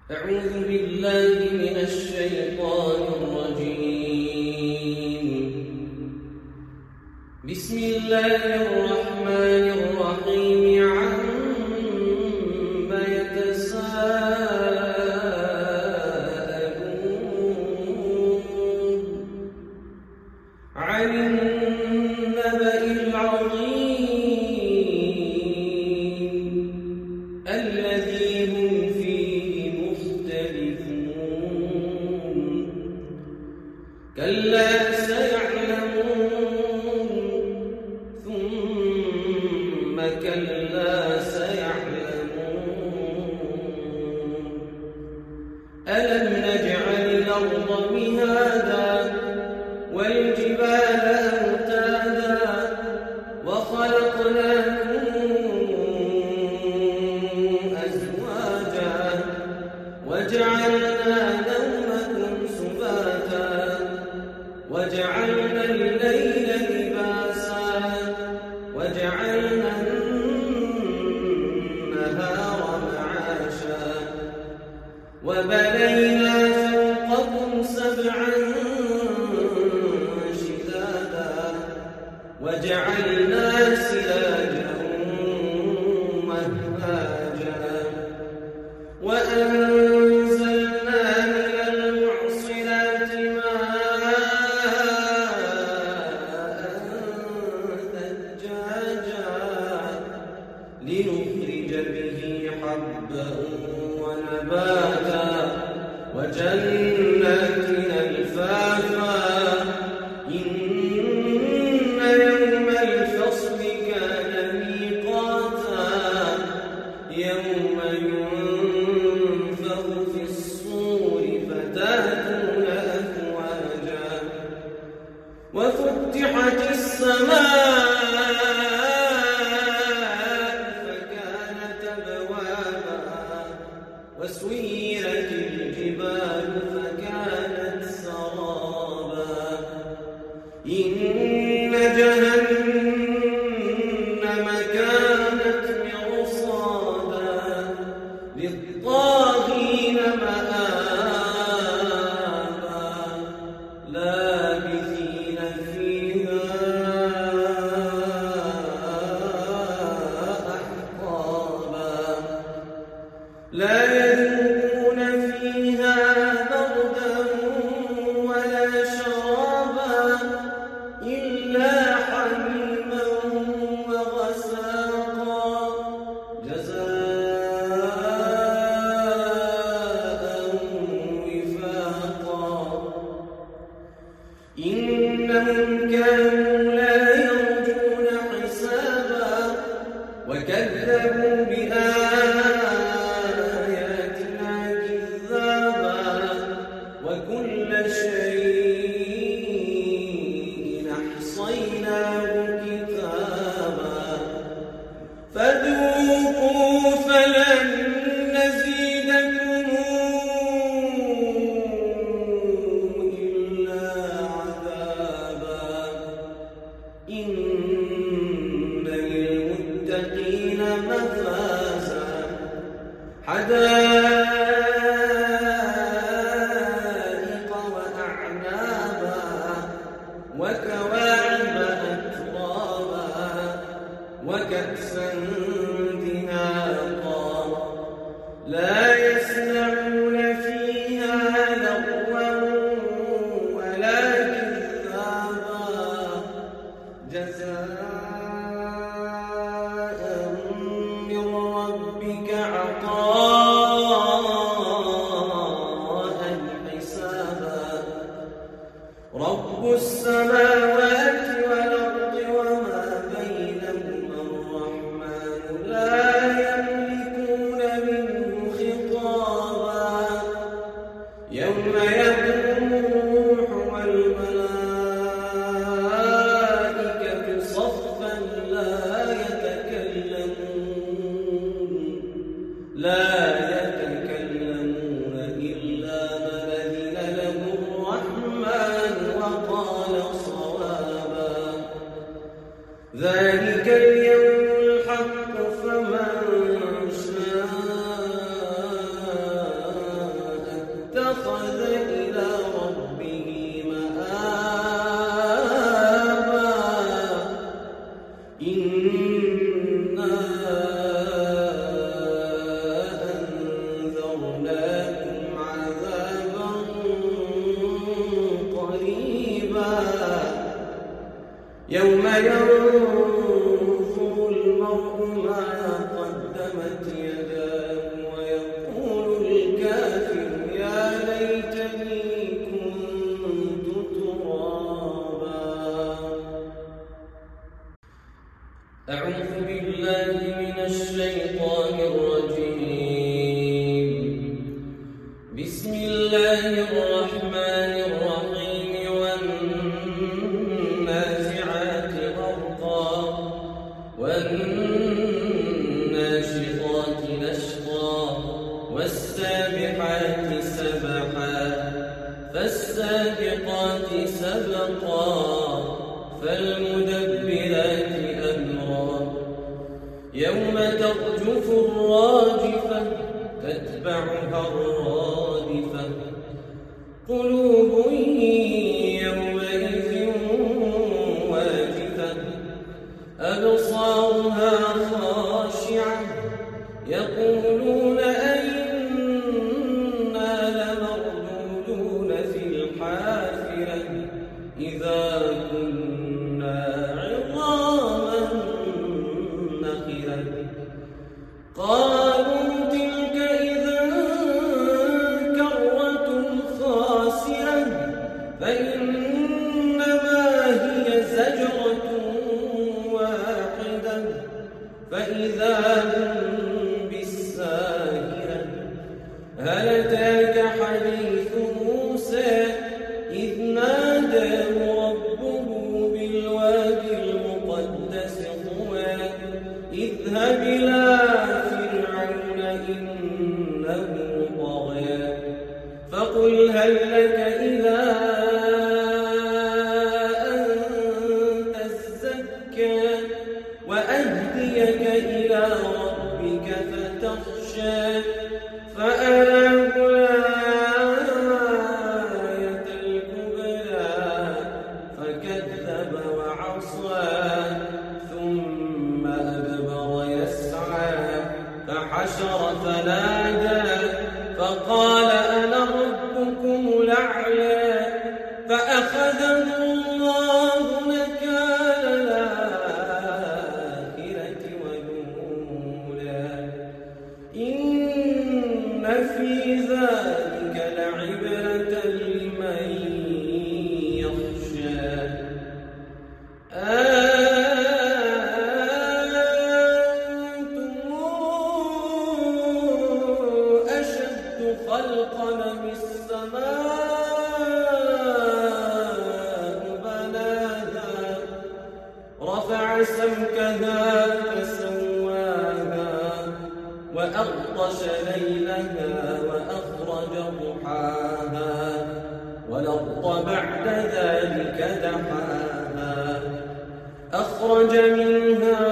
أعوذ بالله من الشيطان الرجيم. بسم الله الرحمن الرحيم. عما يتساءلون عن النبأ العظيم الذي هم فيه مختلفون. كلا سيعلمون ثم كلا سيعلمون. ألم نجعل الأرض مهادا والجبال أوتادا وخلقناكم أزواجا وجعلنا نومكم سباتا وجعلنا الليل لباسا وجعلنا النهار معاشا وبنينا فوقكم سبعا شدادا وجعلنا سراجا وهاجا وأنزلنا من المعصرات ماء ثجاجا لنخرج به حبا ونباتا وجنات ألفافا. إن يوم الفصل كان ميقاتا يوم ينفخ في الصور فتأتون أفواجا وفتحت السماء فكانت أبوابا وسيرت الجبال فكانت سرابا. إن جهنم كانت مرصادا للطاغين مآبا لابثين فيها أحقابا لا يذوقون فيها بردا ولا شرابا إلا حميما وغساقا جزاء وفاقا. إنهم كانوا لا يرجون حسابا وكذبوا بآياتنا كذابا وكل شيء أحصيناه كتابا فذوقوا فلن نزيدكم إلا عذابا. إن للمتقين مفازا حدائق وأعنابا وكواعب أترابا وكأسا دهاقا لا يسمعون فيها لغوا ولا كذابا جزاء من ربك عطاء حسابا. رب السماوات والأرض وما بينهما الرحمن لا يملكون منه خطابا يوم ينظر المرء ما قدمت يداه ويقول الكافر يا ليتني كنت ترابا. أعوذ بالله من الشيطان الرجيم. بسم الله الرحمن الرحيم. والنازعات غرقا والناشطات نشطا والسابحات سبحا فالسابقات سبقا فالمدبرات أمرا يوم ترجف الراجفة تتبعها الرادفة قلوب يومئذ واجفة أبصارها خاشعة يقولون أئنا لمردودون في الحافرة إذا كنا عظاما نخرة قالوا تلك إذا كرة خاسرة فإنما هي زجرة واحدة فإذا هم بالساهرة هل أتاك حديث موسى إذ ناداه ربه بالوادي المقدس طوى اذهب إلى فرعون إنه طغى فقل هل لك إلى أن تزكى وأهديك إلى ربك فتخشى فأراه الآية الكبرى فكذب وعصى ثم أدبر يسعى فحشر فنادى فقال أنا ربكم الأعلى فأخذه الله نكال الآخرة والأولى إن في ذلك لعبرة لمن يخشى أنتم أشد خلقا أم السماء بناها رفع سمكها فسواها وأغطش ليلها وأخرج ضحاها والأرض بعد ذلك دحاها أخرج منها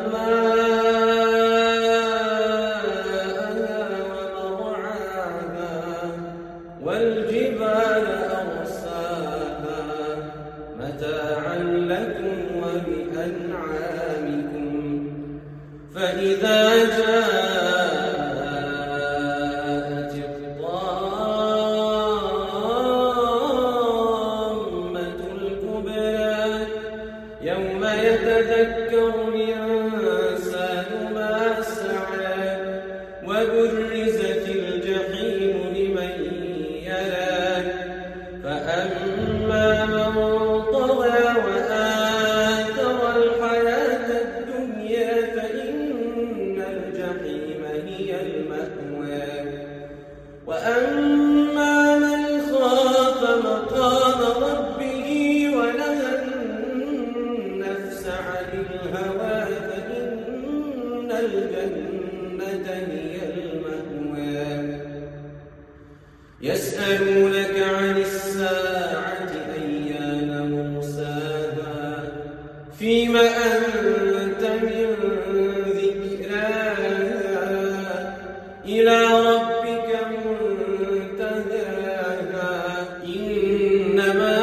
ماءها ومرعاها والجبال أرساها متاعا لكم ولأنعامكم فإذا جاءت الطامة الكبرى يوم يتذكر الإنسان ما سعى وبرزت الجحيم لمن يرى فأما من طغى وآثر الحياة الدنيا فإن الجحيم هي المأوى وأما من خاف مقام ربه ونهى النفس عن الهوى فإن الجنة هي المأوى يسألونك عن الساعة أيان مرساها فيم أنت من ذكراها إلى ربك منتهاها إنما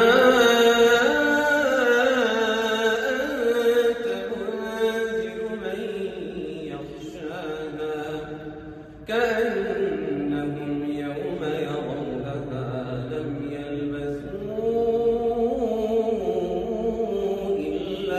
أنت منذر من يخشاها كأنهم يوم يرونها لم يلبثوا إلا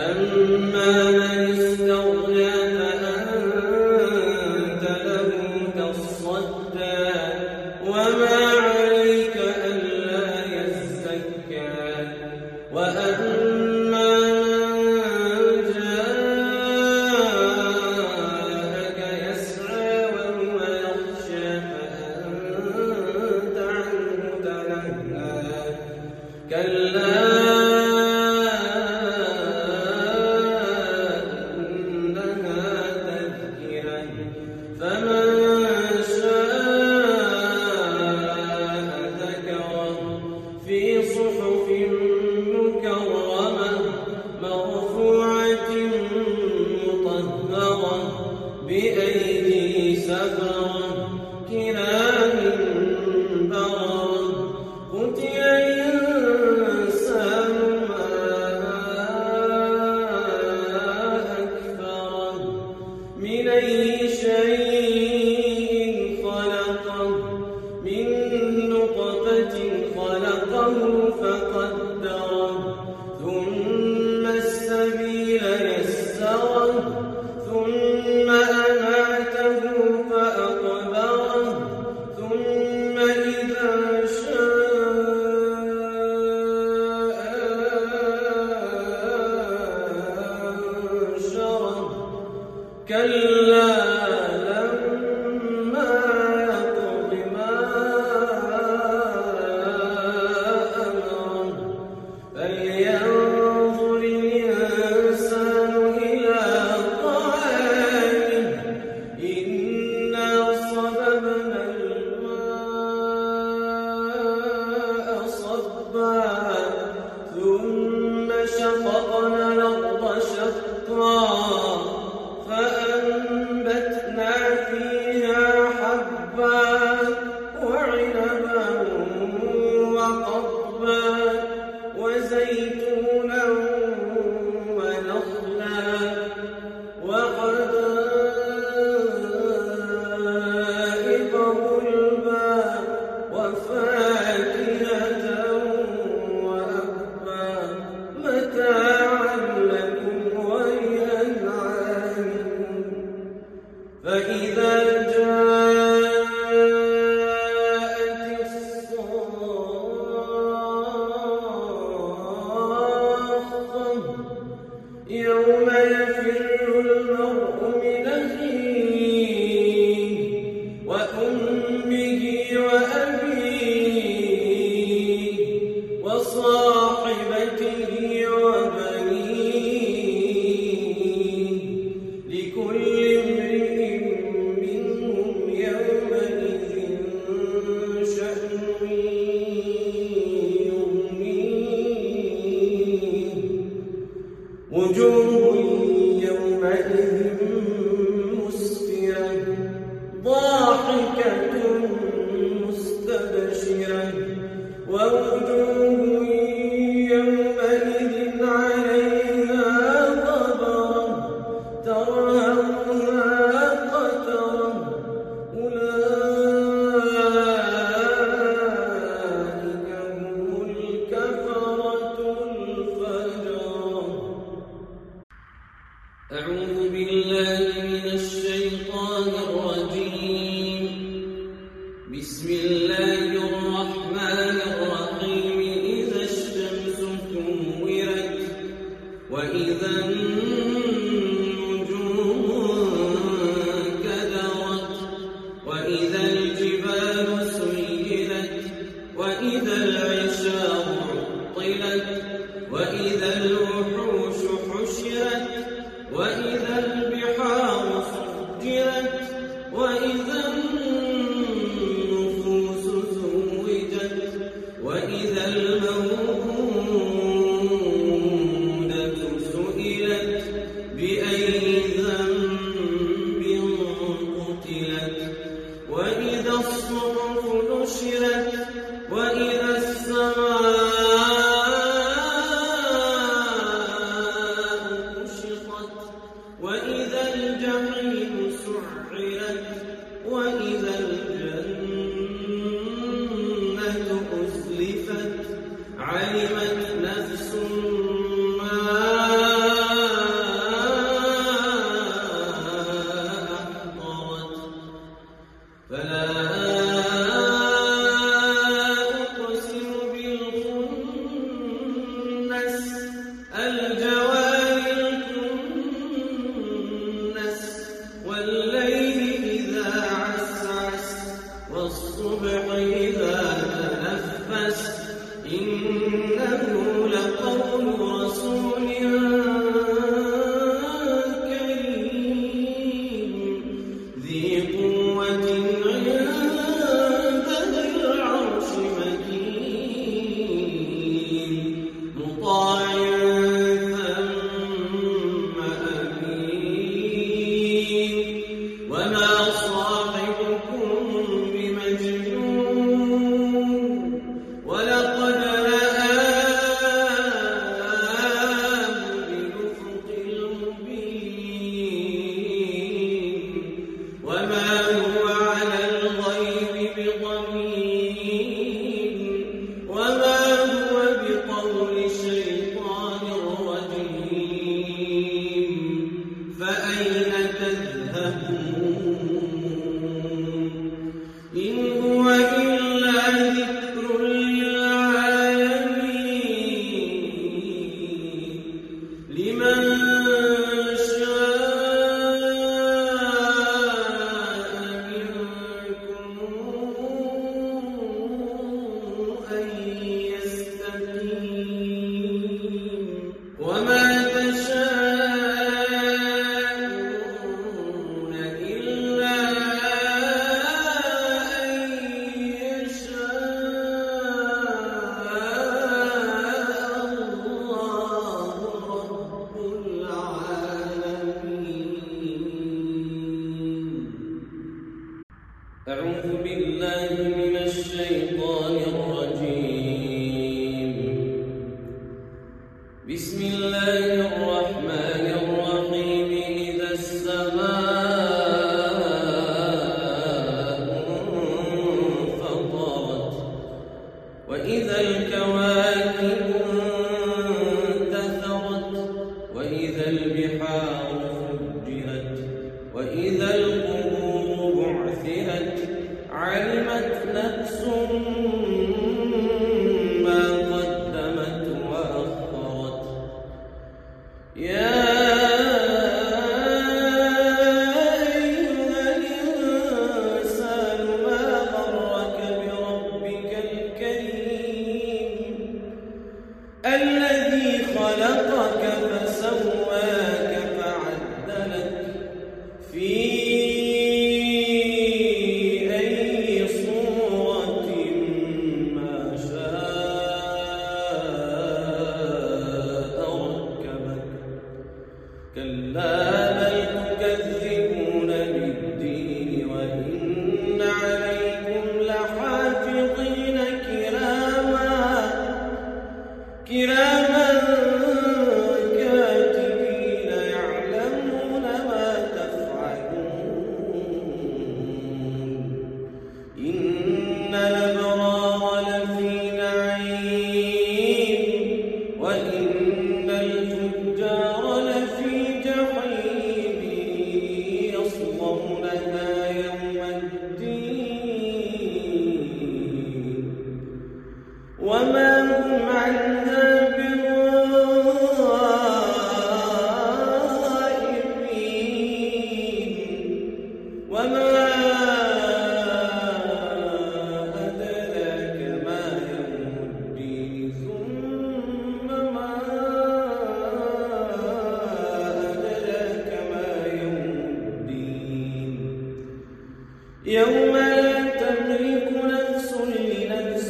فأما من استغنى فأنت له تصدى وما عليك ألا يزكى وأما من جاءك يسعى وهو يخشى فأنت عنه تلهى كلا فمن شاء ذكره في صحف مكرمة مرفوعة مطهرة بأيدي سفرة كرام بررة قتل الإنسان ما أكفره من أي شيء خلقه من نطفة خلقه فقدره ثم السبيل يسره ثم أماته فأقبره ثم إذا شاء أنشره كلا لما يقض ما أمره فلينظر الإنسان إلى طعامه إنا صببنا الماء صبا ثم شققنا الأرض شقا فأنبتنا فيها حبا وعنبا وقضبا وزيتونا ونخلا وحدائق غلبا وفاكهة وأبا متاعا لكم ولأنعامكم فإذا جاءت الصاخة يوم يفر المرء من أخيه وأمه وأبيه وصاحبته وبنيه لكل امرئ منهم يومئذ شأن يغنيه وجوه يومئذ مسفرة ضاحكة مستبشرة ووجوه يومئذ عليها غبرة ترهقها قترة أولئك هم الكفرة الفجرة أعوذ بالله من الشيطان الرجيم بسم الله الرحمن الرحيم إذا الشمس كورت وإذا النجوم انكدرت وإذا الجبال سيرت وإذا العشار عطلت وإذا الوحوش حشرت وإذا البحار سجرت وإذا النفوس زوجت وإذا الموءودة سئلت بأي ذنب قتلت وإذا الصحف نشرت وإذا السماء كشطت وإذا الجوار الكنس والليل إذا عسعس والصبح إذا تنفس إنه لقول رسول كريم ذي قوة عند ذي العرش مكين مطاع ثم أمين وما صاحبكم بمجنون ولقد رآه بالأفق المبين وما هو على الغيب بضنين وما هو بقول شيطان رجيم فأين تذهبون إن هو إلا ذكر للعالمين لمن شاء منكم أن يستقيم وما تشاءون إلا أن يشاء الله رب العالمين. أعوذ بالله من الشيطان الرجيم. بسم الله الرحمن الرحيم. إذا السماء انفطرت وإذا الكواكب انتثرت وإذا البحار فجرت وإذا القبور بعثرت علمت نفس ما قدمت وأخرت يا أيها الإنسان ما غرك بربك الكريم الذي خلقك فسواك فعدلك في أي صورة ما شاء ركبك كلا بل تكذبون بالدين وإن عليكم لحافظين كراما كاتبين يعلمون ما تفعلون إن الأبرار لفي نعيم وإن الفجار لفي جحيم يصلونها يوم الدين وما هم عنها بغائبين وما أدراك ما يوم الدين ثم ما أدراك ما يوم الدين يوم لا تملك نفس لنفس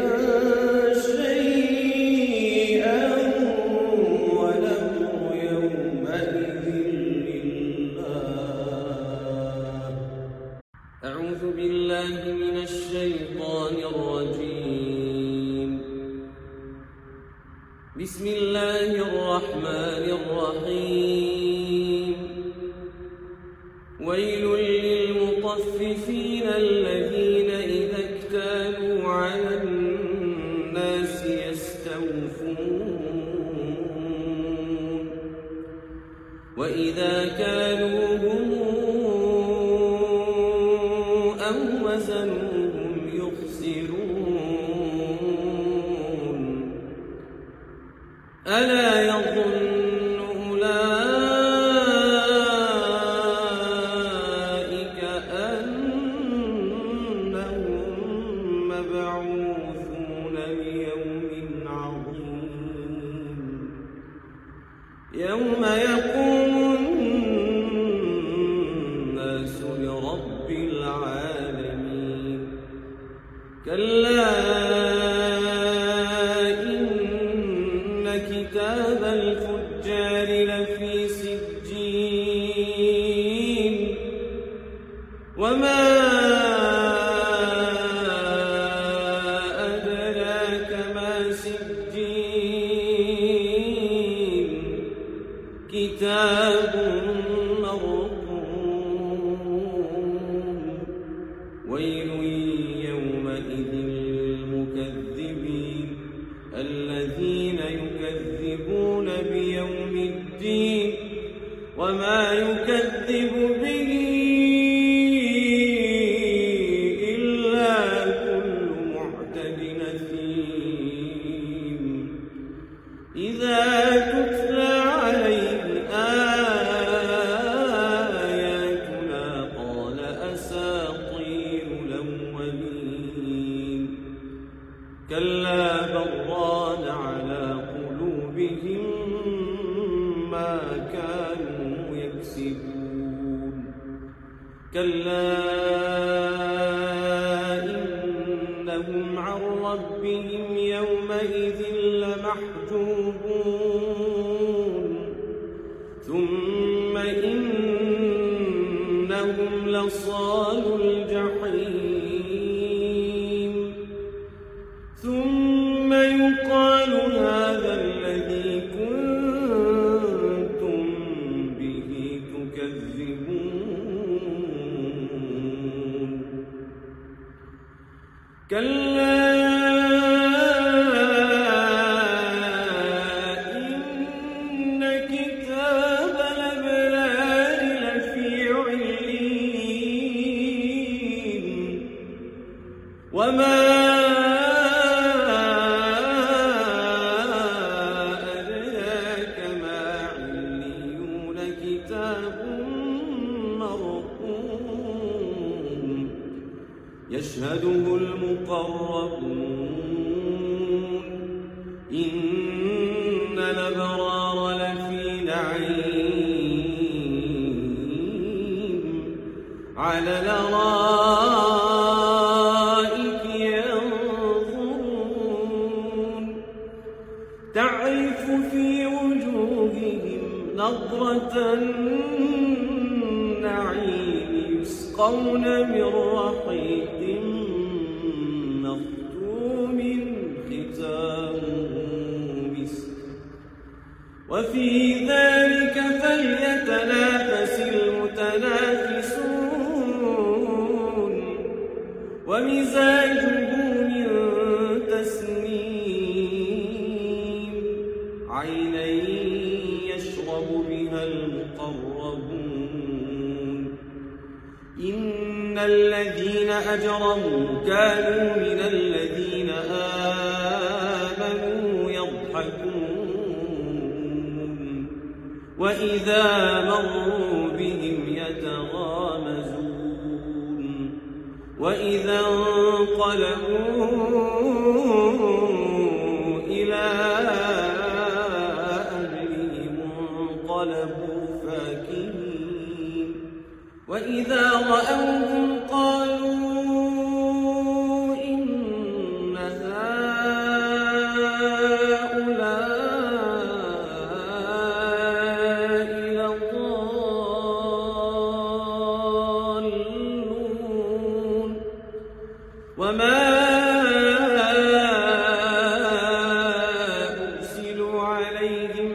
شيئا والأمر يومئذ لله. أعوذ بالله من الشيطان الرجيم. بسم الله الرحمن الرحيم. ويل للمطففين الذين إذا اكتالوا على الناس يستوفون وإذا كالوهم أو وزنوهم يخسرون ألا يظن أولئك أنهم مبعوثون ليوم عظيم يوم يقوم الناس لرب العالمين كلا إن كتاب الفجار لفي سجين وما أدراك ما سجين كتاب مرقوم ويل يومئذ للمكذبين الذين يكذبون بيوم الدين وما يكذب به إلا كل معتد أثيم إذا تتلى عليه آياتنا قال أساطير الأولين كلا بل ران على قلوبهم ما كانوا يكسبون كلا إنهم عن ربهم يومئذ لمحجوبون ثم إنهم لصالو الجحيم ثم يقال هذا الذي كنتم به تكذبون كلا إن كتاب الأبرار لفي عليين وما أدراك ما عليون كتاب مرقوم يشهده المقربون إن الأبرار لفي نعيم على الأرائك ينظرون تعرف في وجوههم نضرة النعيم يسقون من رحيق مختوم ختامه مسك وفي ذلك فليتنافس المتنافسون ومزاجه من تسنيم عينا يشرب بها المقربون إن الذين أجرموا كانوا من الذين آمنوا يضحكون وإذا مروا بهم يتغامزون وإذا انقلبوا إلى أهلهم انقلبوا فاكهين وإذا رأوهم قالوا إن هؤلاء لضالون وما أرسلوا عليهم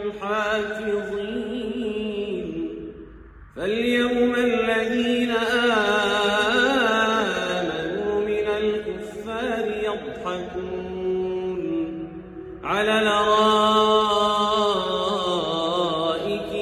حافظين فاليوم الذين آمنوا من الكفار يضحكون على الأرائك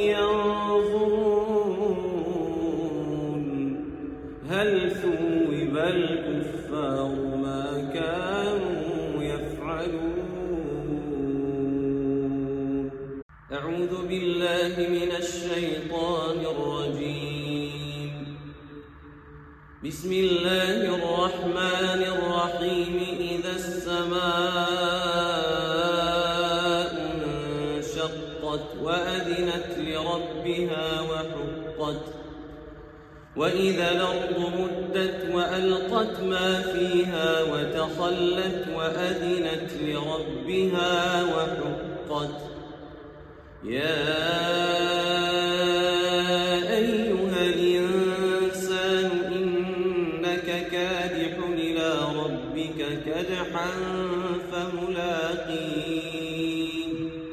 ينظرون هل ثوب الكفار ما كانوا يفعلون أعوذ بالله من الشيطان الرجيم. بسم الله الرحمن الرحيم. إذا السماء انشقت وأذنت لربها وحقت وإذا الأرض مدت وألقت ما فيها وتخلت وأذنت لربها وحقت. يا أيها الإنسان إنك كادح إلى ربك كدحا فملاقيه.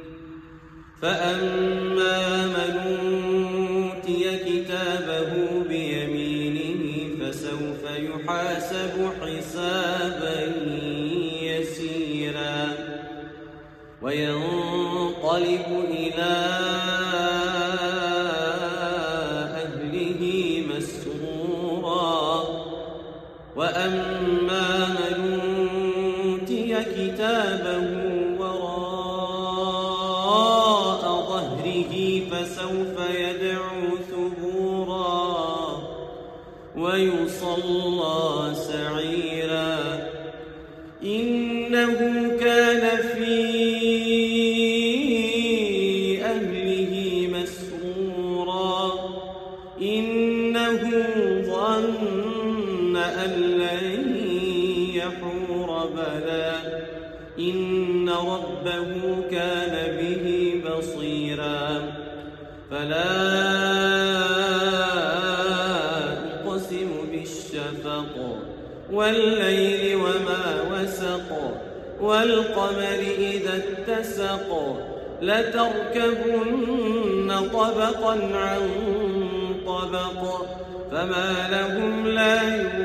فأما من أوتي كتابه بيمينه فسوف يحاسب حسابا يسيرا وينقلب إلى أهله مسرورا. وأما من أوتي كتابه وراء ظهره فسوف يدعو ثبورا ويصلى سعيرا. إنه كان في أهله مسرورا. إنه ظن أن لن يحور بلى إن ربه كان به بصيرا. فلا أقسم بالشفق والليل وما وسق والقمر إذا اتسق لتركبن طبقا عن طبق فما لهم لا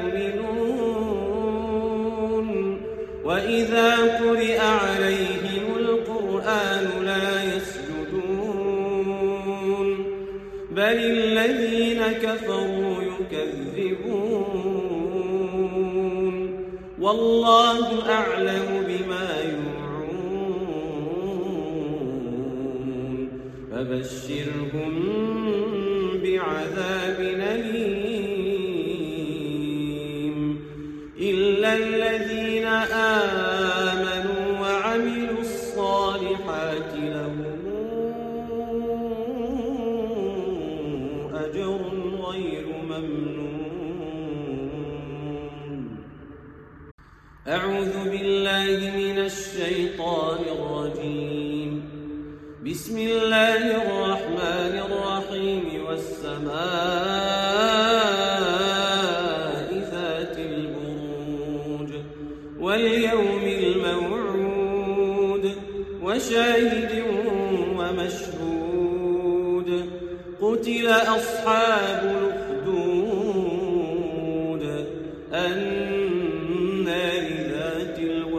يؤمنون. وإذا قرئ عليهم القرآن لا يسجدون بل الذين كفروا يكذبون والله أعلم بما يوعون. فبشرهم بعذاب أليم إلا الذين آمنوا وعملوا الصالحات لهم أجر غير ممنون. أعوذ بالله من الشيطان الرجيم. بسم الله الرحمن الرحيم. والسماء ذات البروج واليوم الموعود وشاهد ومشهود. قتل أصحاب الأخدود النار ذات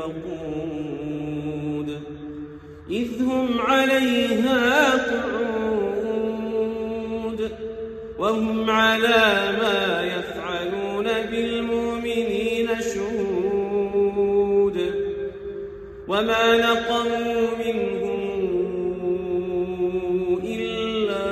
الوقود إذ هم عليها قعود وهم على ما يفعلون بالمؤمنين شهود. وما نقموا منهم إلا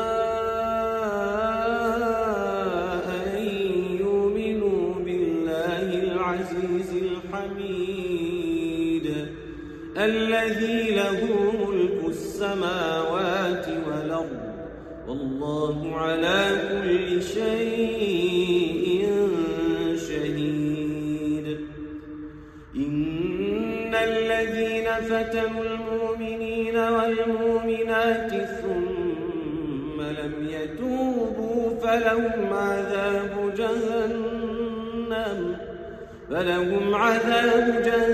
أن يؤمنوا بالله العزيز الحميد الذي له ملك السماوات والأرض والله على كل شيء شهيد. إن الذين فتنوا المؤمنين والمؤمنات ثم لم يتوبوا فلهم عذاب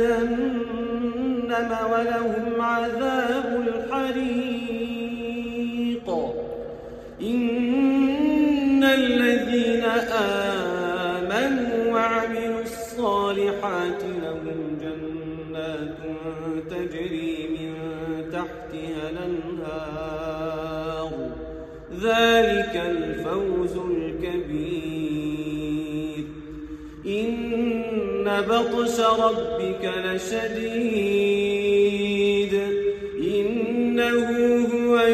جهنم ولهم عذاب الحريق. إن الذين آمنوا وعملوا الصالحات لهم جنات تجري من تحتها الأنهار ذلك الفوز الكبير. إن بطش ربك لشديد إنه هو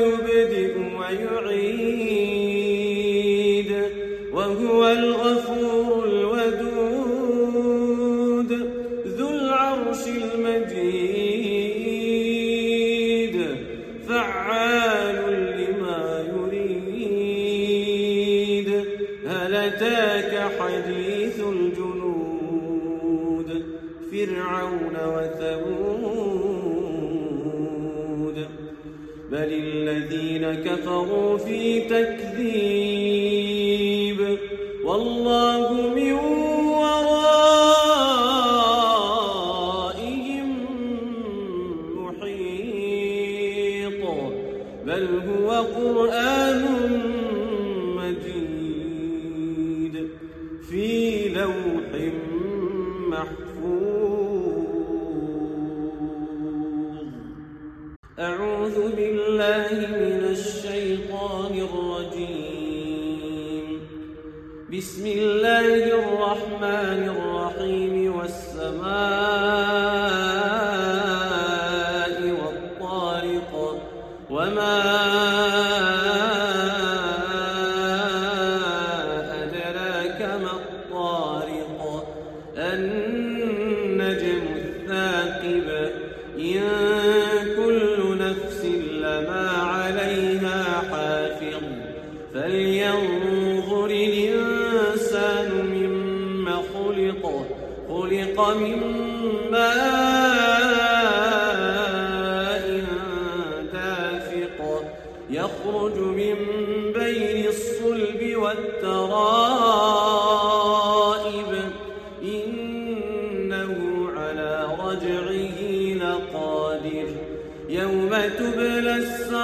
الذين كفروا في تكذيب والله من ورائهم محيط بل هو قرآن مجيد في لوح محفوظ. أعوذ بالله من الشيطان الرجيم. بسم الله الرحمن الرحيم. والسماء والطارق وما أدراك ما الطارق النجم الثاقب إن كل نفس لما عليها حافظ فلينظر الإنسان مما خلق من ماء دافق يخرج من بين الصلب والترائب إنه على رجعه لقادر يوم تبلى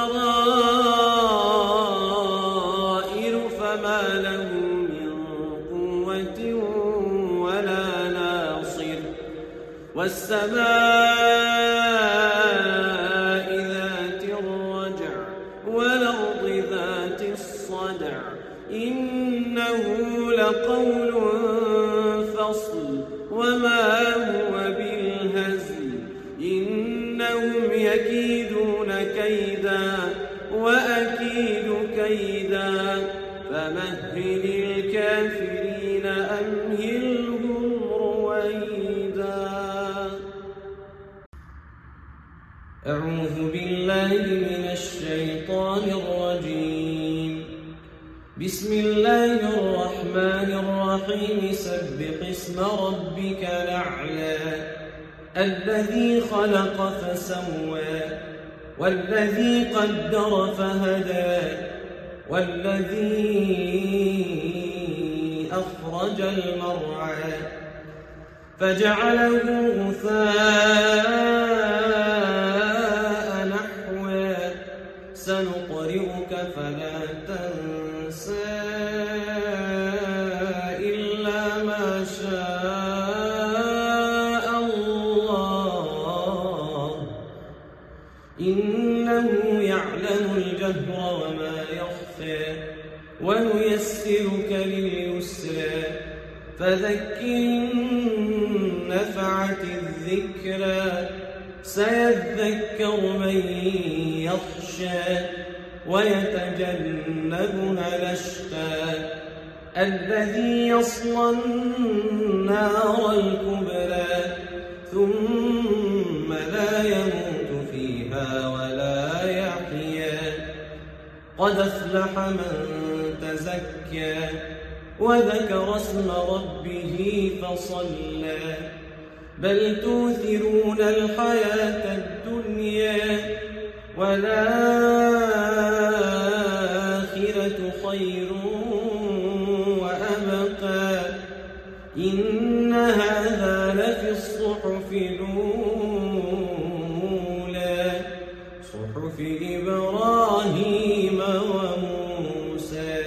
السرائر فما له من قوة ولا ناصر. والسماء ذات الرجع والأرض ذات الصدع إنه لقول فصل وما هو بالهزل إنهم يكيدون كيدا وأكيد كيدا فمهل الكافرين أمهلهم رويدا. أعوذ بالله من الشيطان الرجيم. بسم الله الرحمن الرحيم. سبح اسم ربك الأعلى الذي خلق فسوى والذي قدر فهدى والذي أخرج المرعى فجعله غثاء نحوا سنقرئك فلا تنسى إلا ما شاء الله إنه يعلم الجهر وما يخفى ونيسرك لليسرى فذكر نفعت الذكرى سيذكر من يخشى ويتجنبها الأشقى الذي يصلى النار الكبرى ثم لا يموت فيها ولا يحيا قد أفلح من تزكى وذكر اسم ربه فصلى بل توثرون الحياة الدنيا والآخرة خير وأبقى إن هذا لفي الصحف الأولى صحف إبراهيم وموسى.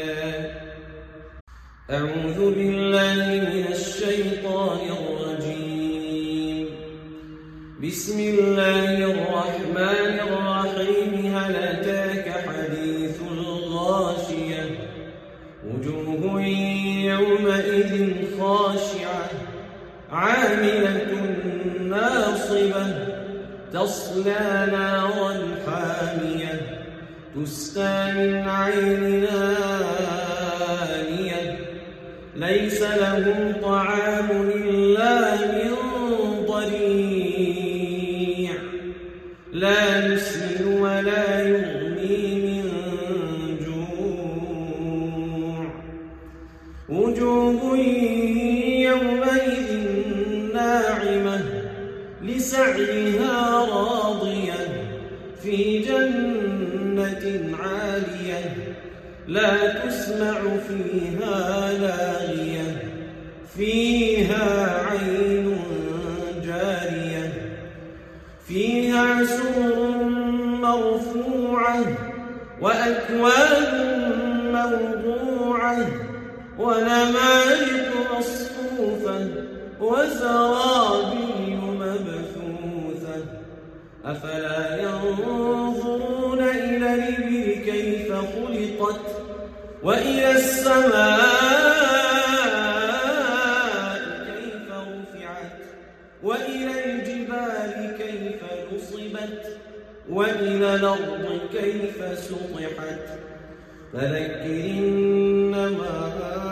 أعوذ بالله من الشيطان الرجيم. بسم الله الرحمن الرحيم. هل أتاك حديث الغاشية وجوه يومئذ خاشعة عاملة ناصبة تصلى نارا حامية تسقى من عين آنية ليس لهم طعام إلا من ضريع لا يسمن ولا يغني من جوع وجوه يومئذ ناعمة لسعيها راضية في جنة عالية خالية لا تسمع فيها لاغية فيها عين جارية فيها سرر مرفوعة وأكواب موضوعة ونمارق مصفوفة وزرابي مبثوثة أفلا ينظرون إلى الإبل كيف خلقت وإلى السماء كيف رفعت وإلى الجبال كيف نصبت وإلى الأرض كيف سطحت فذكر إنما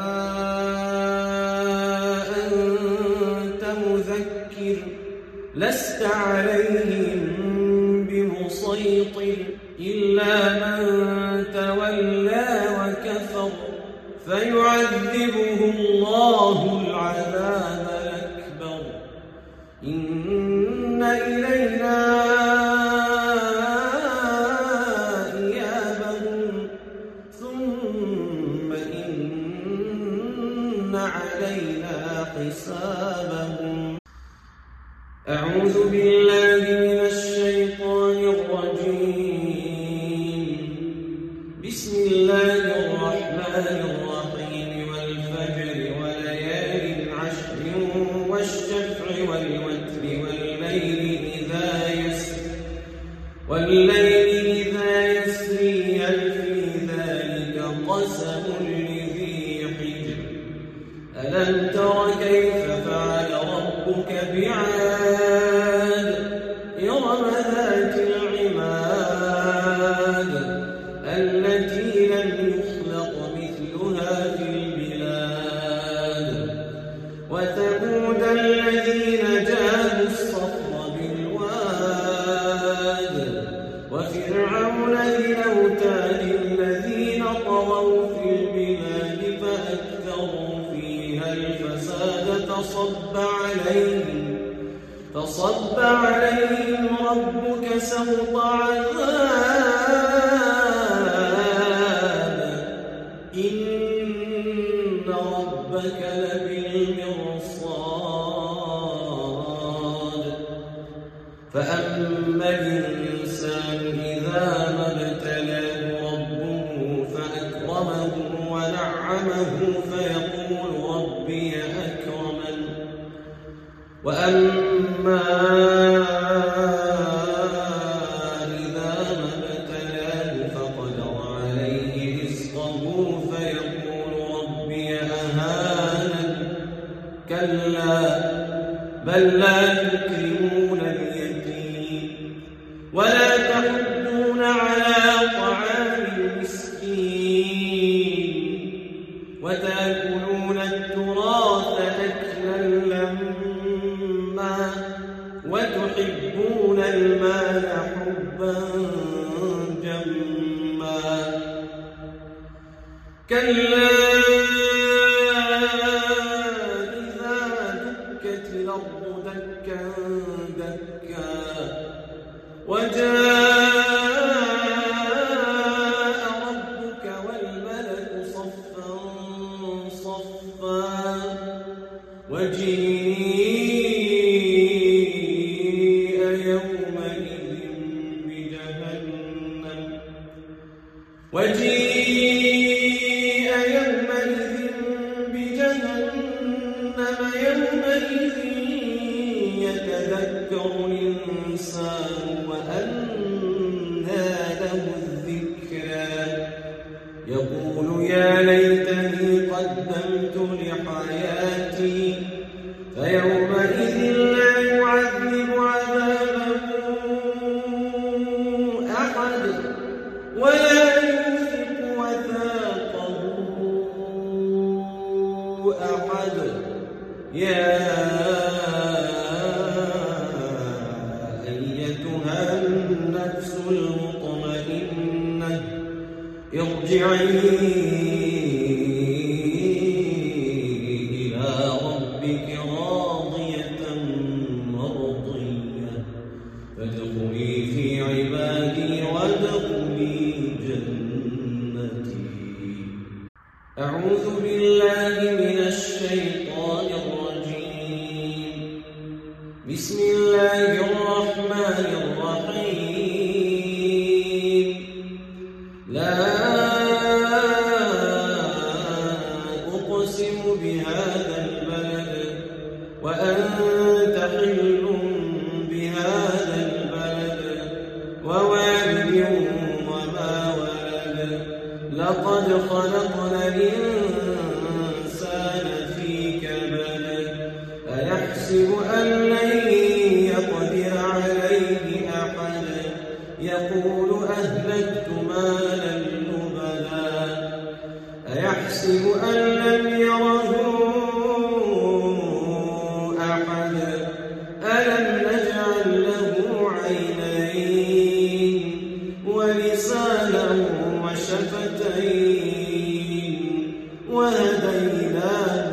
أنت مذكر لست عليهم بمسيطر إلا من تولى وكفر فيعذبه الله العذاب الأكبر إن إلينا إيابهم ثم إن علينا حسابهم أعوذ بالله من الشيطان الرجيم بسم الله الرحمن الرحيم والفجر وليال عشر والشفع والوتر والليل إذا يسري هل في ذلك قسم لذي حجر ألم تر كيف فعل ربك بعاد إرم ذات العماد التي لم يخلق مثلها في البلاد وثمود الذين جابوا الصخر بالواد وفرعون ذي الأوتاد الذين طغوا في البلاد فأكثروا فيها الفساد فصب عليهم ربك سوط عذاب إن ربك لبالمرصاد فأما الإنسان إذا ما ابتلاه ربه فأكرمه ونعمه فيقول ربي أكرمن وأما إذا ما ابتلاه فقدر عليه رزقه فيقول ربي أهانن كلا بل لا تكرمون اليتيم ولا تحضون على طعام المسكين وتأكلون التراث أكلا لما وتحبون المال حبا جما كلا إذا دكت الأرض دكا دكا وجاء ربك والملك صفا صفا وجيء يومئذ بجهنم يومئذ يتذكر الإنسان وأنى له الذكرى يقول يا ليتني قدمت لحياتي فيومئذ لا يعذب عذابه أحد ولا يوثق وثاقه أحد يا أيتها النفس المطمئنة ارجعي إلى ربك راضية مرضية فادخلي في عبادي وادخلي جنتي. أعوذ بالله من الشيطان الرجيم. بسم الله الرحمن الرحيم. لا أقسم بهذا البلد وأنت حل بهذا البلد ووالد وما ولد لقد خلقنا الإنسان في كبد أيحسب أن لن يقدر عليه أحد يقول أهلكت مالا لبدا أيحسب أن لم يره أحد ألم نجعل له عينين ولسانا وشفتين وهديناه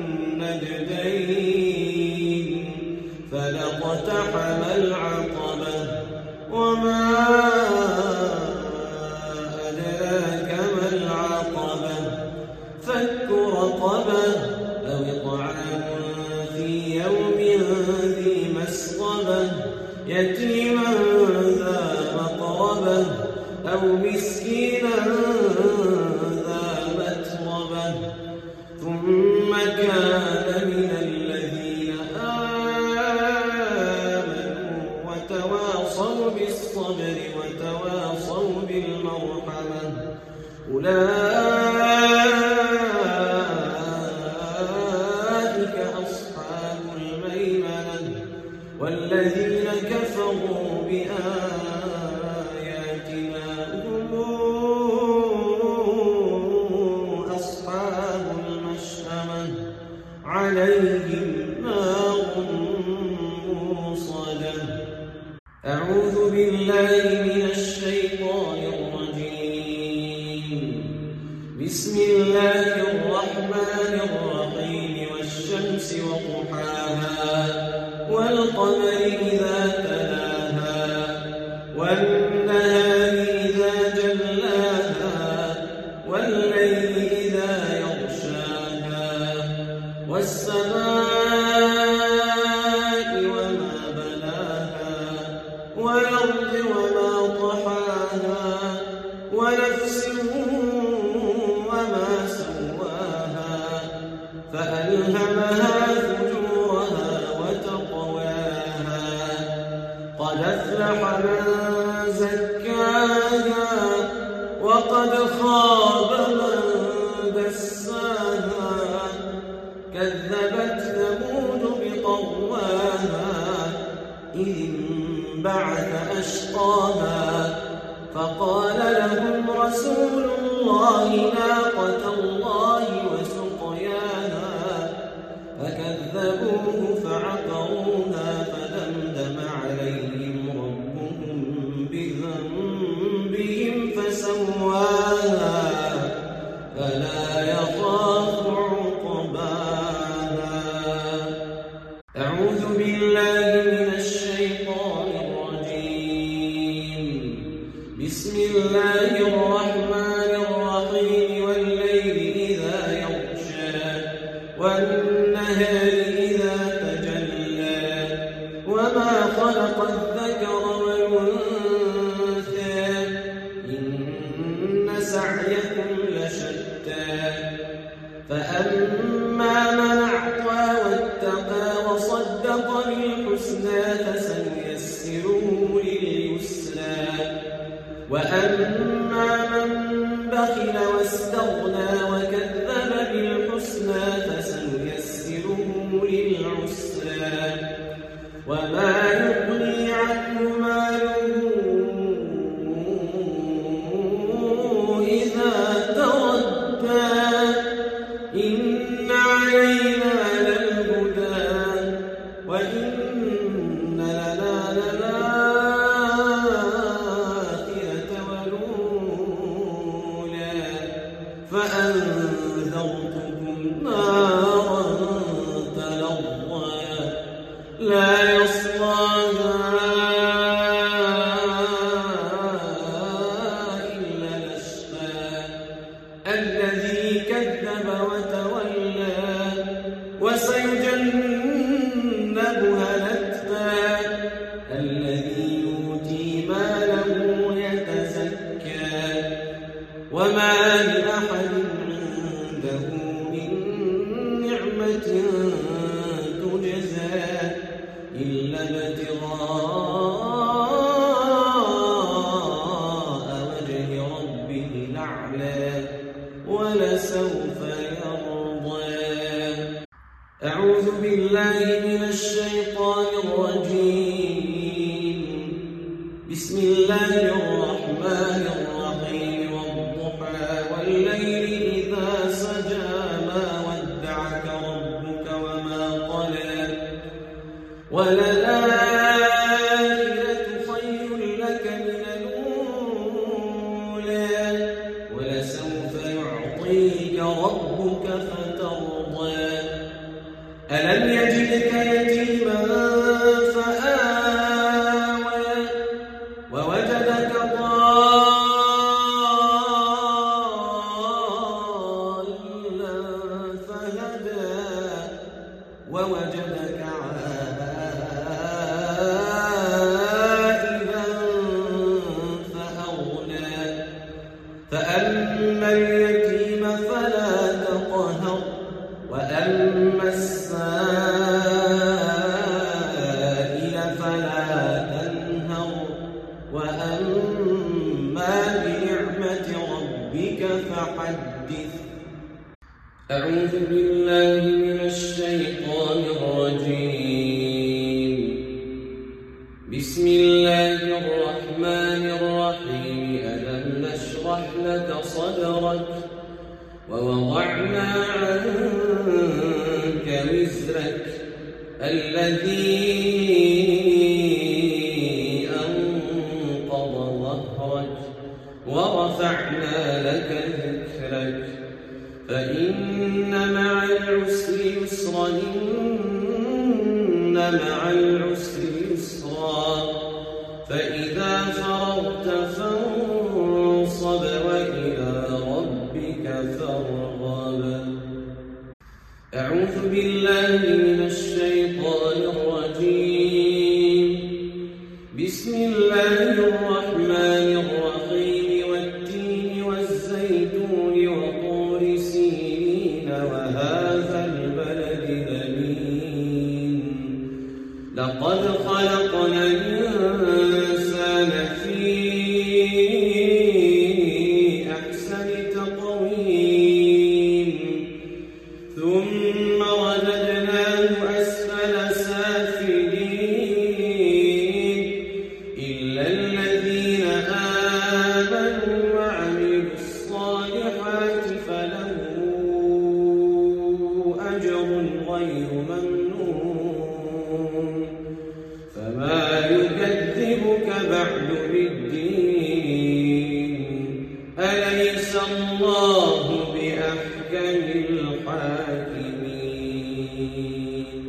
النجدين فلاقتحم العقبة وما أدراك ما العقبة فك رقبة أو إطعام في يوم ذي مسغبة يتيما ذا مقربة أو مسكينا ذا متربة ثم كان من الذين آمنوا وتواصوا بالصبر وتواصوا بالمرحمة أولئك أصحاب الميمنة والذين كفروا بآياتنا هم أصحاب المشأمة عليهم نار موصدة. أعوذ بالله من الشيطان الرجيم. بسم الله الرحمن الرحيم والشمس وضحاها والقمر إذا تلاها والنهار إذا جلاها والليل إذا يغشاها والسماء وما بناها والأرض وما طحاها ونفس وما سواها فألهمها فجورها وتقواها قد أفلح من زكاها وقد خاب من دساها كذبت ثمود بطغواها إذ انبعث أشقاها فقال لهم رسول الله ناقة الله وسقياها فكذبوه فعقروها فدمدم عليهم ربهم بذنبهم فسواها فلا يخاف عقباها. أعوذ بالله من الشيطان الرجيم. بسم الله الرحمن الرحيم والليل إذا يغشى والنهار إذا تجلى وما خلق الذكر والأنثى إن سعيكم لشتى فأما من أعطى واتقى وصدق بالحسنى فسنيسره لليسرى وأما من بخل واستغنى وكذب بالحسنى فسنيسره للعسرى وما يغني عنه ماله إذا تردى إن علينا للهدى وإن لنا للآخرة والأولى فأنذرتكم نارا تلظى لا يصلاها إلا الأشقى الذي كذب ما لأحد عنده من نعمة تجزى إلا ابتغاء وجه ربه الأعلى ولسوف يرضى. أعوذ بالله من الشيطان الرجيم. بسم الله الرحمن الرحيم. والضحى والليل إذا سجى ما ودعك ربك وما قلى وللآخرة خير لك من الأولى ولسوف يعطيك ربك فترضى. ألم يجدك يتيما فآوى ووجدك ضالا فهدى ووجدك عائلا فأغنى. فأما اليتيم فلا تقهر وأما السائل فلا تنهر وأما بنعمة ربك فحدث. أعوذ بالله من الشيطان الرجيم. بسم الله الرحمن الرحيم. ألم نشرح لك صدرك ووضعنا عنك وزرك الذي أنقض ظهرك ورفعنا لك ذكرك فإن مع العسر يسرا إن مع العسر يسرا فإذا فرغت فانصب وإلى ربك فارغب. أعوذ بالله من الشيطان الرجيم. بسم الله الرحمن الرحيم. والتين والزيتون وطور سينين وهذا البلد الأمين. لقد خلقنا الإنسان في أحسن تقويم ثم رددناه أسفل سافلين إلا الذين آمنوا وعملوا الصالحات فلهم أجر غير ممنون. فما يكذبك بعد بالدين أليس الله بأحكم الحاكمين.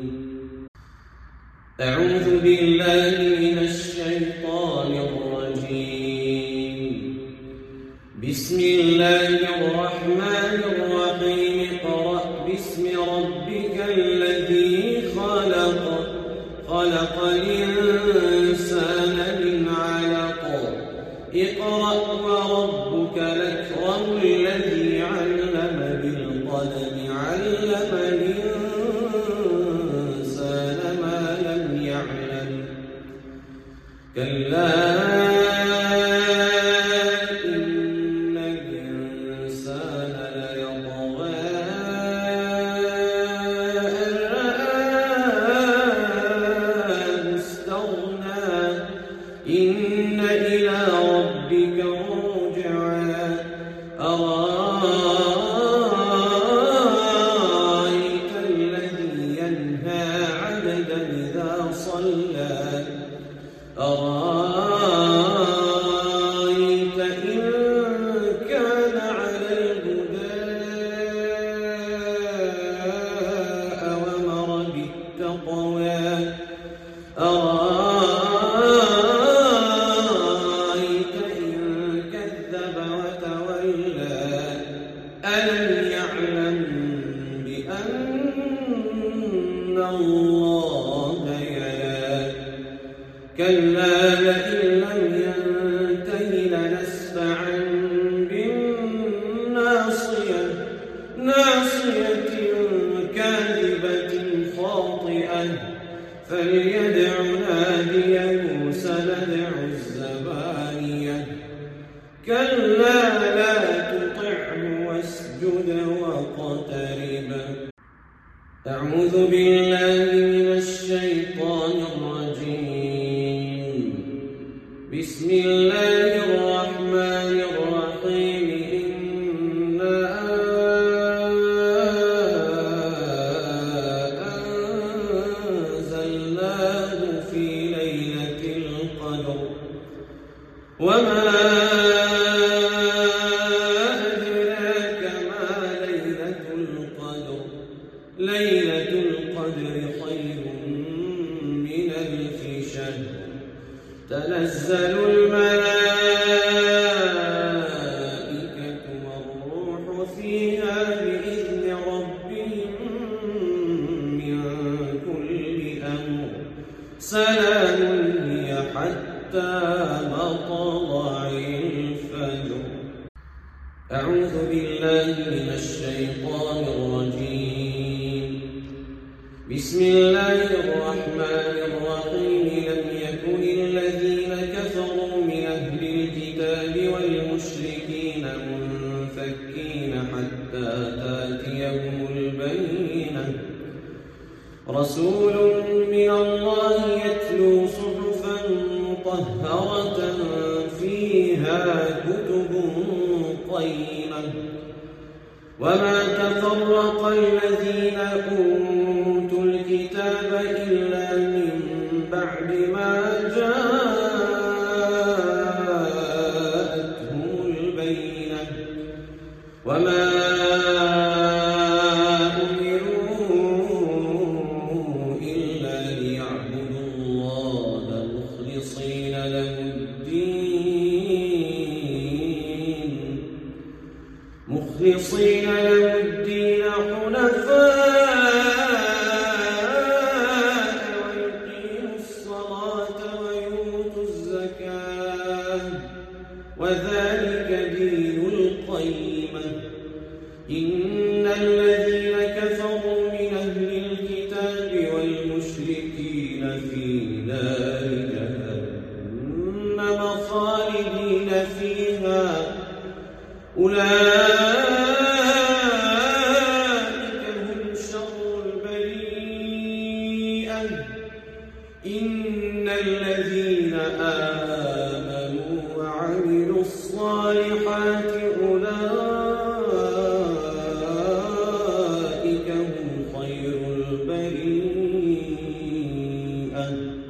أعوذ بالله من الشيطان الرجيم. بسم الله الرحمن الرحيم. اقرأ باسم ربك الذي خلق خلق الإنسان من علق اقرأ وربك الأكرم الذي علم بالقلم علم الإنسان ما لم يعلم. كلا إن الإنسان ليطغى أن رآه استغنى إن إلى ربك رجعا. أرأيت الذي ينهى عبدا إذا صلى أرأيت إن كان على الهدى وأمر بالتقوى أرأيت إن كذب وتولى ألم يعلم بأن الله يرى. كلا لئن لم ينته لنسفعا ناصية كاذبة خاطئة فليدع ناديه سندع الزبانية كلا لا تطعه واسجد واقترب. أعوذ بالله من الشيطان الرجيم. بسم الله الرحمن الرحيم. إنا أنزلناه في ليلة القدر وما أدراك ما ليلة القدر. ليلة القدر خير من ألف شهر. تنزل الملائكة والروح فيها بإذن ربهم من كل أمر. سلام هي حتى مطلع الفجر. أعوذ بالله من الشيطان الرجيم. بسم الله الرحمن الرحيم. لم يكن الذين كفروا من أهل الكتاب والمشركين منفكين حتى تأتيهم البينة. رسول من الله يتلو صحفا مطهرة فيها كتب قيمة. وما تفرق الذين أوتوا الكتاب إلا من بعد ما جاءتهم البينة. وما أمروا إلا ليعبدوا الله مخلصين له الدين حنفاء ويقيموا الصلاة ويؤتوا الزكاة وذلك دين القيمة. إن الذين كفروا من أهل الكتاب والمشركين في نار جهنم خالدين فيها. أولئك هم شر البرية. إن الذين آمنوا وعملوا الصالحات أولئك هم خير البرية.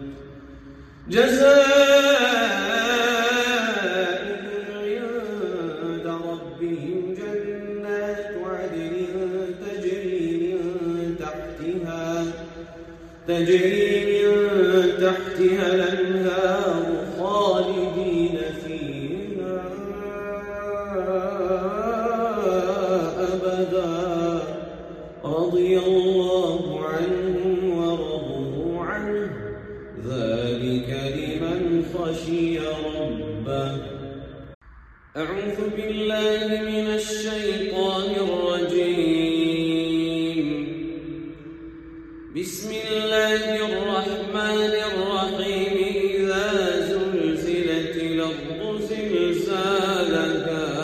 جنات عدن تجري من تحتها الأنهار خالدين فيها أبدا. رضي الله عنهم ورضوا عنه ذلك لمن خشي ربه. أعوذ بالله من الشيطان الرجيم. بسم الله الرحمن الرحيم. إذا زلزلت الأرض زلزالها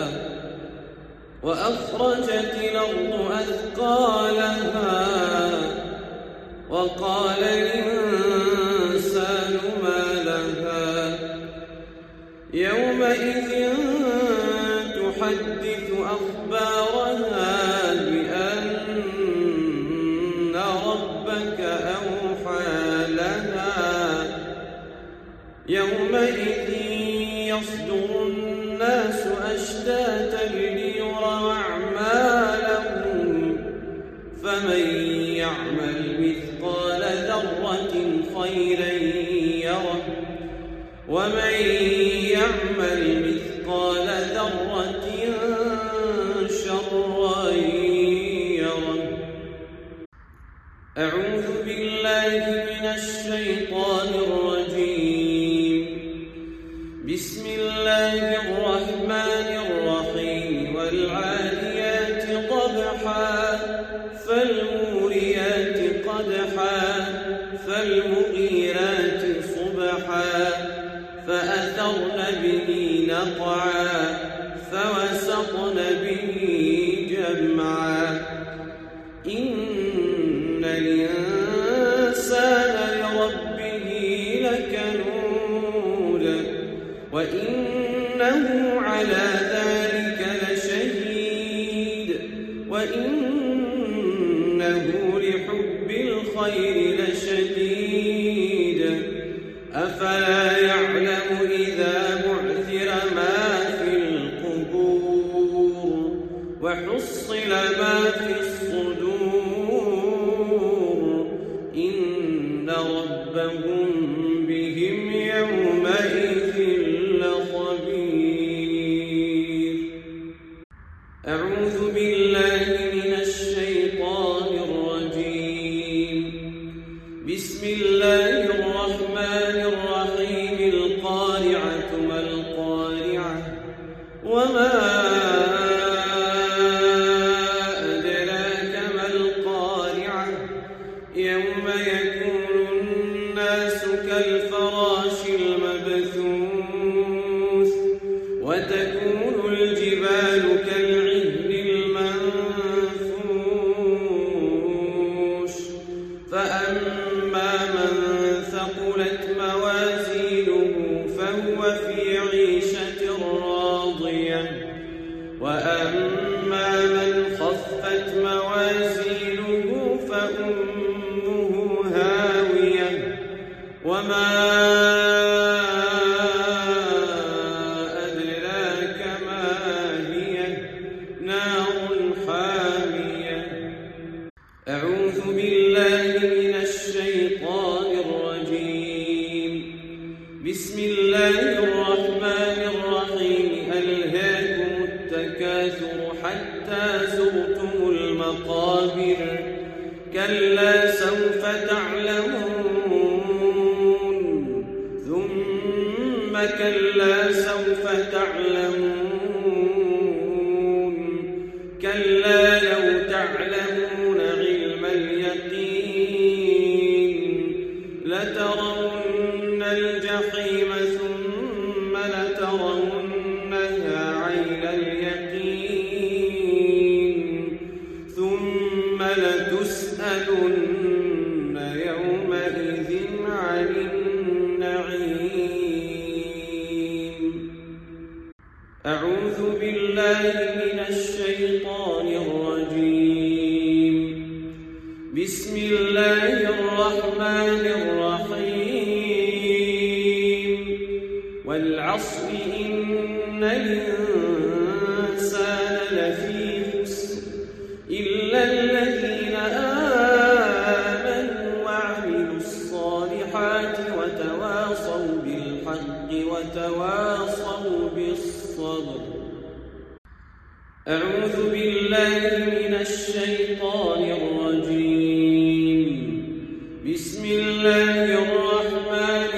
وأخرجت الأرض أثقالها وقال الإنسان ما لها يومئذ تحدث أخبارها بأن ربك أوحى لها. يومئذ يصدر الناس أشتاتا ليروا أعمالهم. فمن يعمل مثقال ذرة خيرا يره ومن يعمل مثقال ذرة شرا يره. أعوذ بالله من الشيطان الرجيم. بسم الله الرحمن الرحيم. فالعاديات ضبحا فالموريات قدحا فالمغيرات صبحا فأثرن به نقعا فوسطن به جمعا إن الإنسان لربه لكنود وإنه على ذلك لشهيد وإنه لحب الخير لشديد أفلا يعلم إذا بعثر ما في القبور وحصل ما في الصدور إن ربهم بهم يومئذ لخبير. أعوذ بالله من الشيطان الرجيم. بسم الله الرحمن الرحيم. القارعة ما القارعة وما أدراك ما القارعة يوم يكون الناس كالفراش المبثوث وتكون الجبال كالعهن المنفوش فأما من ثقلت موازينه فهو في عيشة راضية وأما من خفت موازينه فأمه هاوية وما أدراك ما هي نار حامية. أعوذ بالله من الشيطان الرجيم. بسم الله الرحمن الرحيم. ألهاكم التكاثر حتى زرتم المقابر كلا سوف تعلمون ثم كلا سوف تعلمون كلا لو تعلمون علم اليقين لترون الجحيم ثم لترونها عين اليقين ثم لتسألن يومئذ عن النعيم. أعوذ بالله من الشيطان الرجيم. بسم الله الرحمن الرحيم. والعصر إن الإنسان لفي خسر إلا الذين آمنوا وعملوا الصالحات وتواصوا بالحق وتواصوا بالصبر. أعوذ بالله من الشيطان الرجيم. بسم الله الرحمن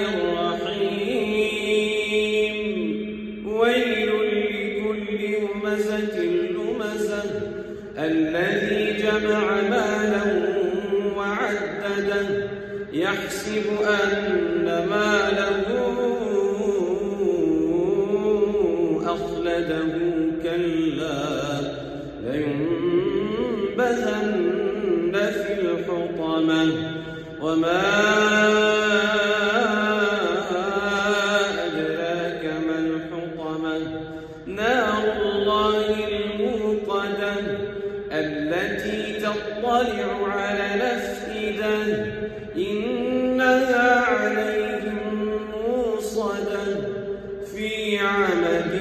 الرحيم. ويل لكل همزة لمزة الذي جمع مالا وعدده يحسب أن ماله أخلده كلا لينبذن في الحطمة وما أدراك ما الحطمة نار الله الموقدة التي تطلع على الأفئدة إنها عليهم موصدة في عمد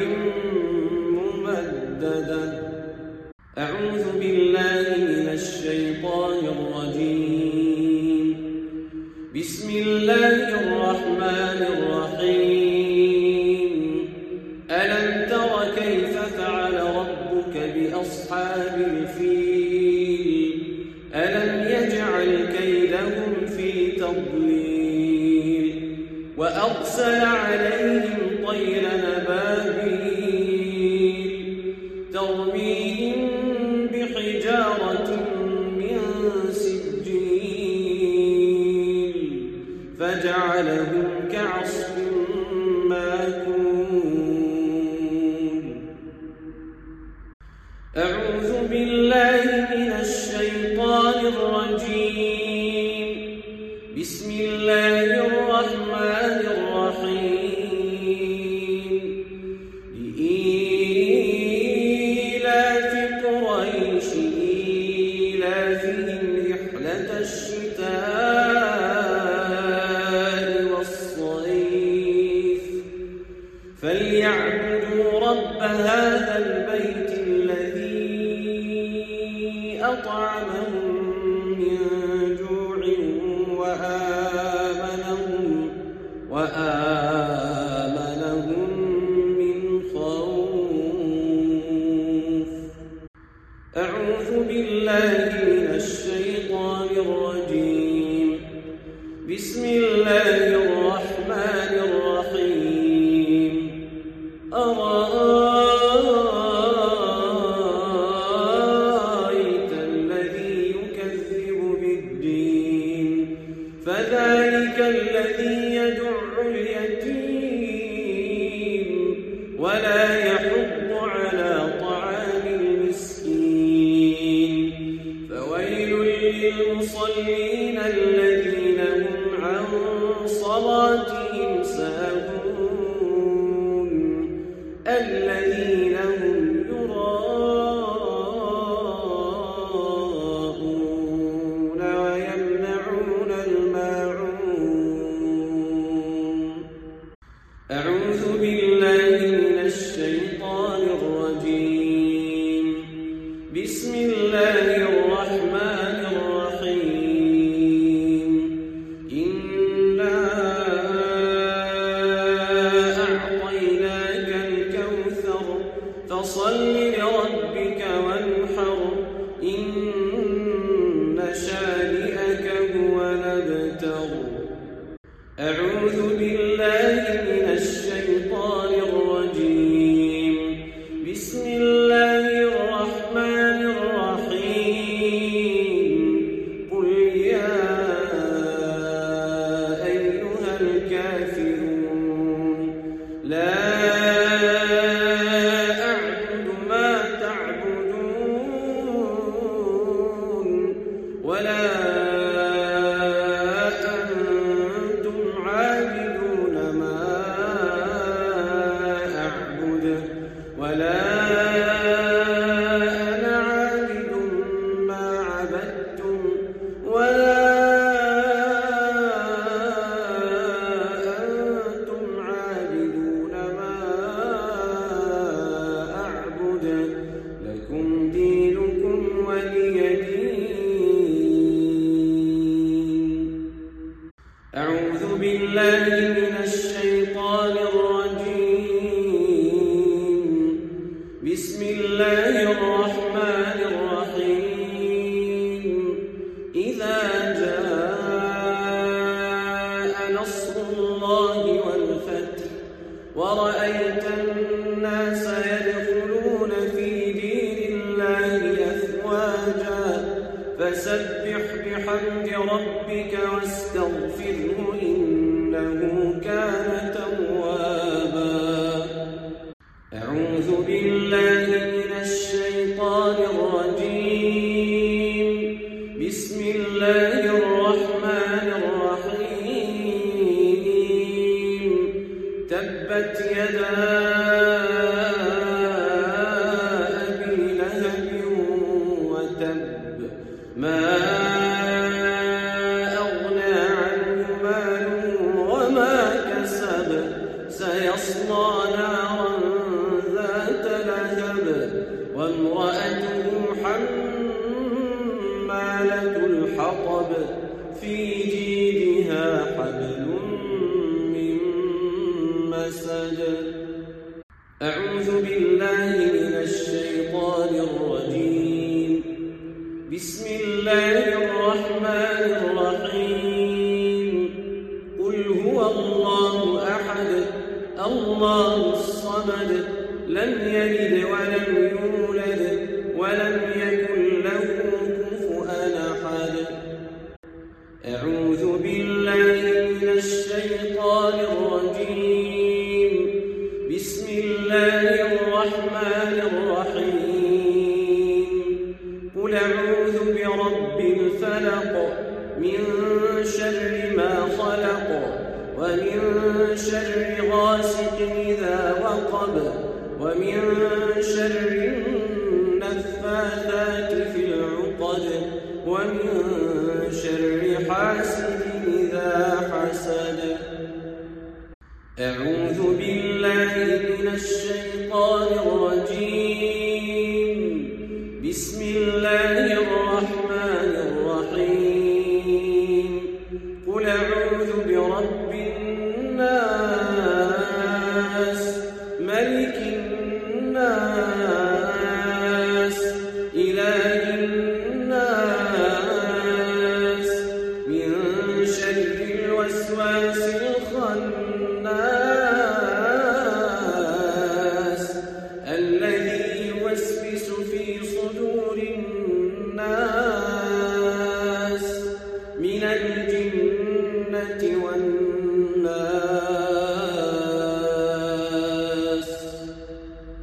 ممددة. أعوذ بالله من الشيطان الرجيم. بسم الله الرحمن الرحيم. ألم تر كيف فعل ربك بأصحاب الفيل ألم يجعل كيدهم في تضليل وأرسل عليهم طيرا أبابيل ترميهم أعوذ بالله من الشيطان الرجيم. بسم الله الرحمن الرحيم. لإيلاف قريش إيلافهم رحلة الشتاء والصيف فليعبدوا رب هذا البيت الذي أطعمهم من جوع وآمنهم من خوف. أعوذ بالله من الشيطان الرجيم. بسم الله الرحمن الرحيم. أرأيت الذي يكذب بالدين فذلك الذي يدع اليتيم ولا يحض على طعام المسكين فويل للمصلين الذين هم عن صلاتهم ساهون الذين هم يراءون ويمنعون الماعون. أعوذ بالله من الشيطان الرجيم. بسم الله الرحمن الرحيم. إنا أعطيناك الكوثر فصل لربك وانحر إن شانئك هو الأبتر. أعوذ بالله من الشيطان الرجيم. بسم الله الرحمن الرحيم. قل يا أيها الكافرون لا أعبد ما تعبدون ولا أنتم عابدون ما أعبد ولا أنا عابد ما عبدتم ولا أنتم عابدون ما أعبد لكم دينكم ولي دين. أعوذ بالله من الشيطان الرجيم. بسم الله الرحمن الرحيم. إذا جاء نصر الله والفتح ورأيت الناس يدخلون في دين الله أفواجا فسبح بحمد ربك واستغفره إنه كان توابا. أعوذ بالله من الشيطان الرجيم. بسم الله الرحمن الرحيم. تبت يدا أبي لهب وتب ما أغنى عنه ماله وما كسب سيصلى نارا ذات لهب وامرأته حمالة الحطب في جيدها حبل من مسد. أعوذ بالله من الشيطان الرجيم. بسم الله الرحمن الرحيم. قل هو الله أحد الله الصمد لم يلد ولم يولد ولم يكن له كفوا أحد. أعوذ بالله من الشيطان الرجيم. بسم الله الرحمن الرحيم. شر غاسق إذا وقب ومن شر النفاثات في العقد ومن شر حاسد إذا حسد. أعوذ بالله من الشيطان الرجيم. بسم الله الرحمن الرحيم. قل أعوذ برب الناس ملك الناس إله الناس من شر الوسواس الخناس الذي يوسوس في صدور الناس من الجنة والناس.